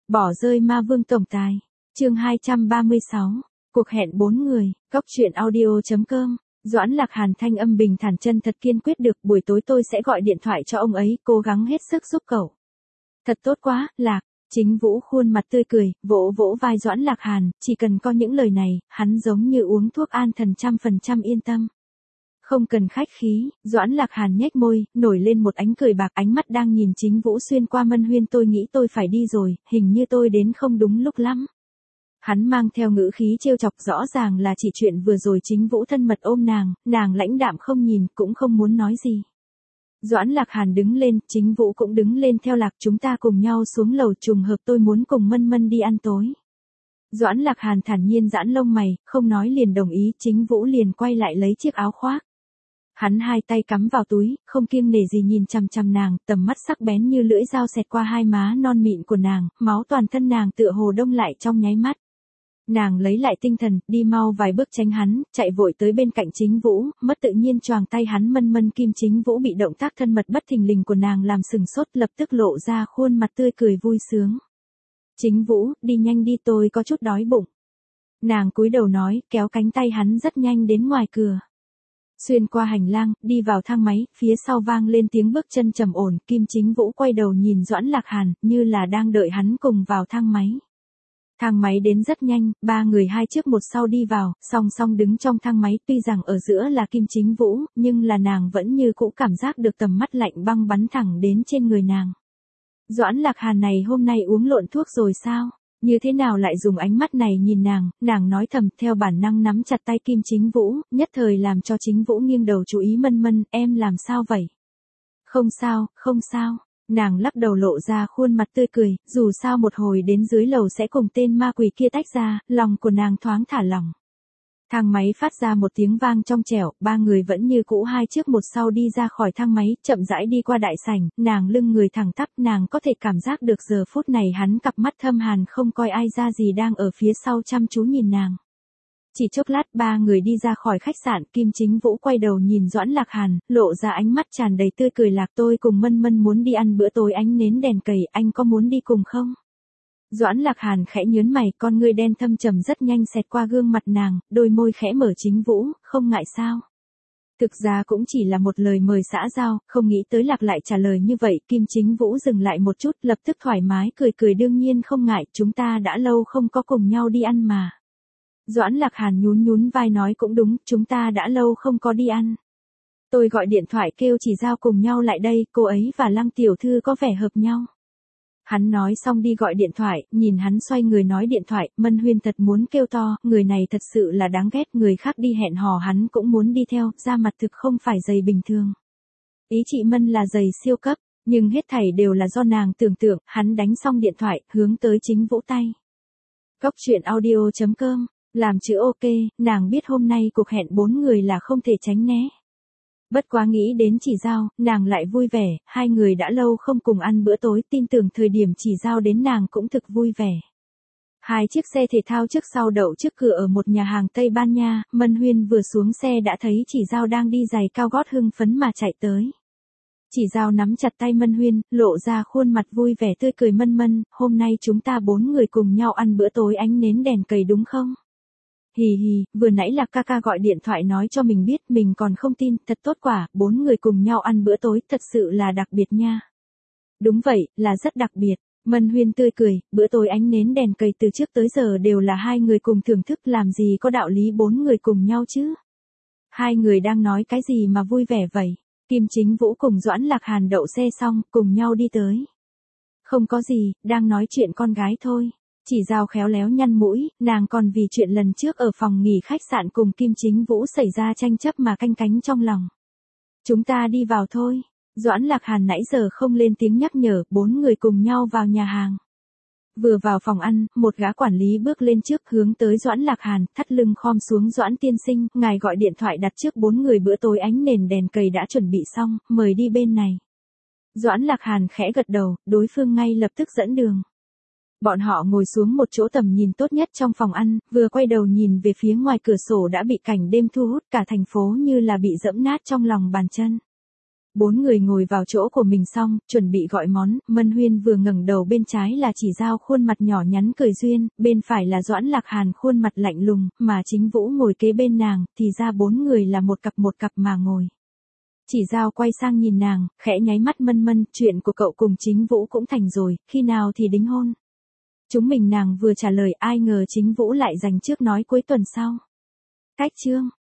Bỏ rơi ma vương tổng tài. Chương 236. Cuộc hẹn 4 người. Góc truyện audio.com. Doãn Lạc Hàn thanh âm bình thản chân thật kiên quyết được, buổi tối tôi sẽ gọi điện thoại cho ông ấy, cố gắng hết sức giúp cậu. Thật tốt quá, Lạc. Chính Vũ khuôn mặt tươi cười, vỗ vỗ vai Doãn Lạc Hàn, chỉ cần có những lời này, hắn giống như uống thuốc an thần 100% yên tâm. Không cần khách khí, Doãn Lạc Hàn nhếch môi, nổi lên một ánh cười bạc, ánh mắt đang nhìn Chính Vũ xuyên qua Mân Huyên. Tôi nghĩ tôi phải đi rồi, hình như tôi đến không đúng lúc lắm. Hắn mang theo ngữ khí trêu chọc, rõ ràng là chỉ chuyện vừa rồi Chính Vũ thân mật ôm nàng lãnh đạm không nhìn, cũng không muốn nói gì. Doãn Lạc Hàn đứng lên, Chính Vũ cũng đứng lên theo Lạc, chúng ta cùng nhau xuống lầu, trùng hợp tôi muốn cùng Mân Mân đi ăn tối. Doãn Lạc Hàn thản nhiên giãn lông mày, không nói liền đồng ý. Chính Vũ liền quay lại lấy chiếc áo khoác. Hắn hai tay cắm vào túi, không kiêng nể gì nhìn chằm chằm nàng, tầm mắt sắc bén như lưỡi dao xẹt qua hai má non mịn của nàng, máu toàn thân nàng tựa hồ đông lại trong nháy mắt. Nàng lấy lại tinh thần, đi mau vài bước tránh hắn, chạy vội tới bên cạnh Chính Vũ, mất tự nhiên choàng tay hắn. Mân Kim. Chính Vũ bị động tác thân mật bất thình lình của nàng làm sừng sốt, lập tức lộ ra khuôn mặt tươi cười vui sướng. Chính Vũ, đi nhanh đi, tôi có chút đói bụng. Nàng cúi đầu nói, kéo cánh tay hắn rất nhanh đến ngoài cửa. Xuyên qua hành lang, đi vào thang máy, phía sau vang lên tiếng bước chân trầm ổn. Chính Vũ quay đầu nhìn Doãn Lạc Hàn, như là đang đợi hắn cùng vào thang máy. Thang máy đến rất nhanh, ba người hai trước một sau đi vào, song song đứng trong thang máy. Tuy rằng ở giữa là Chính Vũ, nhưng là nàng vẫn như cũ cảm giác được tầm mắt lạnh băng bắn thẳng đến trên người nàng. Doãn Lạc Hàn này hôm nay uống lộn thuốc rồi sao? Như thế nào lại dùng ánh mắt này nhìn nàng nói thầm, theo bản năng nắm chặt tay Chính Vũ, nhất thời làm cho Chính Vũ nghiêng đầu chú ý. Mân, em làm sao vậy? Không sao. Nàng lắc đầu lộ ra khuôn mặt tươi cười, dù sao một hồi đến dưới lầu sẽ cùng tên ma quỷ kia tách ra, lòng của nàng thoáng thả lỏng. Thang máy phát ra một tiếng vang trong trẻo, ba người vẫn như cũ hai trước một sau đi ra khỏi thang máy, chậm rãi đi qua đại sảnh, nàng lưng người thẳng tắp, nàng có thể cảm giác được giờ phút này hắn cặp mắt thâm hàn không coi ai ra gì đang ở phía sau chăm chú nhìn nàng. Chỉ chốc lát ba người đi ra khỏi khách sạn, Chính Vũ quay đầu nhìn Doãn Lạc Hàn, lộ ra ánh mắt tràn đầy tươi cười. Lạc, tôi cùng Mân muốn đi ăn bữa tối ánh nến đèn cầy, anh có muốn đi cùng không? Doãn Lạc Hàn khẽ nhớn mày, con ngươi đen thâm trầm rất nhanh xẹt qua gương mặt nàng, đôi môi khẽ mở. Chính Vũ, không ngại sao? Thực ra cũng chỉ là một lời mời xã giao, không nghĩ tới Lạc lại trả lời như vậy. Chính Vũ dừng lại một chút, lập tức thoải mái cười đương nhiên không ngại, chúng ta đã lâu không có cùng nhau đi ăn mà. Doãn Lạc Hàn nhún vai nói cũng đúng, chúng ta đã lâu không có đi ăn. Tôi gọi điện thoại kêu Chỉ Giao cùng nhau lại đây, cô ấy và Lăng tiểu thư có vẻ hợp nhau. Hắn nói xong đi gọi điện thoại, nhìn hắn xoay người nói điện thoại. Mân Huyên thật muốn kêu to, người này thật sự là đáng ghét, người khác đi hẹn hò hắn cũng muốn đi theo, da mặt thực không phải giày bình thường. Ý chị Mân là giày siêu cấp, nhưng hết thảy đều là do nàng tưởng tượng. Hắn đánh xong điện thoại, hướng tới Chính Vũ tay. Góc truyện audio.com. Làm chữ ok, nàng biết hôm nay cuộc hẹn 4 người là không thể tránh né. Bất quá nghĩ đến Chỉ Giao, nàng lại vui vẻ, hai người đã lâu không cùng ăn bữa tối, tin tưởng thời điểm Chỉ Giao đến nàng cũng thực vui vẻ. Hai chiếc xe thể thao trước sau đậu trước cửa ở một nhà hàng Tây Ban Nha. Mân Huyên vừa xuống xe đã thấy Chỉ Giao đang đi giày cao gót hưng phấn mà chạy tới. Chỉ Giao nắm chặt tay Mân Huyên, lộ ra khuôn mặt vui vẻ tươi cười. Mân, hôm nay chúng ta 4 người cùng nhau ăn bữa tối ánh nến đèn cầy đúng không? Hì, vừa nãy Lạc ca gọi điện thoại nói cho mình biết, mình còn không tin, thật tốt quả, 4 người cùng nhau ăn bữa tối, thật sự là đặc biệt nha. Đúng vậy, là rất đặc biệt. Mân Huyên tươi cười, bữa tối ánh nến đèn cầy từ trước tới giờ đều là hai người cùng thưởng thức, làm gì có đạo lý 4 người cùng nhau chứ. Hai người đang nói cái gì mà vui vẻ vậy? Chính Vũ cùng Doãn Lạc Hàn đậu xe xong, cùng nhau đi tới. Không có gì, đang nói chuyện con gái thôi. Chỉ Giao khéo léo nhăn mũi, nàng còn vì chuyện lần trước ở phòng nghỉ khách sạn cùng Chính Vũ xảy ra tranh chấp mà canh cánh trong lòng. Chúng ta đi vào thôi. Doãn Lạc Hàn nãy giờ không lên tiếng nhắc nhở, 4 người cùng nhau vào nhà hàng. Vừa vào phòng ăn, một gã quản lý bước lên trước hướng tới Doãn Lạc Hàn, thắt lưng khom xuống. Doãn tiên sinh, ngài gọi điện thoại đặt trước 4 người bữa tối ánh nền đèn cầy đã chuẩn bị xong, mời đi bên này. Doãn Lạc Hàn khẽ gật đầu, đối phương ngay lập tức dẫn đường. Bọn họ ngồi xuống một chỗ tầm nhìn tốt nhất trong phòng ăn, vừa quay đầu nhìn về phía ngoài cửa sổ đã bị cảnh đêm thu hút, cả thành phố như là bị dẫm nát trong lòng bàn chân. Bốn người ngồi vào chỗ của mình xong, chuẩn bị gọi món, Mân Huyên vừa ngẩng đầu bên trái là Chỉ Giao khuôn mặt nhỏ nhắn cười duyên, bên phải là Doãn Lạc Hàn khuôn mặt lạnh lùng, mà Chính Vũ ngồi kế bên nàng, thì ra bốn người là một cặp mà ngồi. Chỉ Giao quay sang nhìn nàng, khẽ nháy mắt Mân, chuyện của cậu cùng Chính Vũ cũng thành rồi, khi nào thì đính hôn? Chúng mình nàng vừa trả lời ai ngờ Chính Vũ lại dành trước nói cuối tuần sau. Cách chương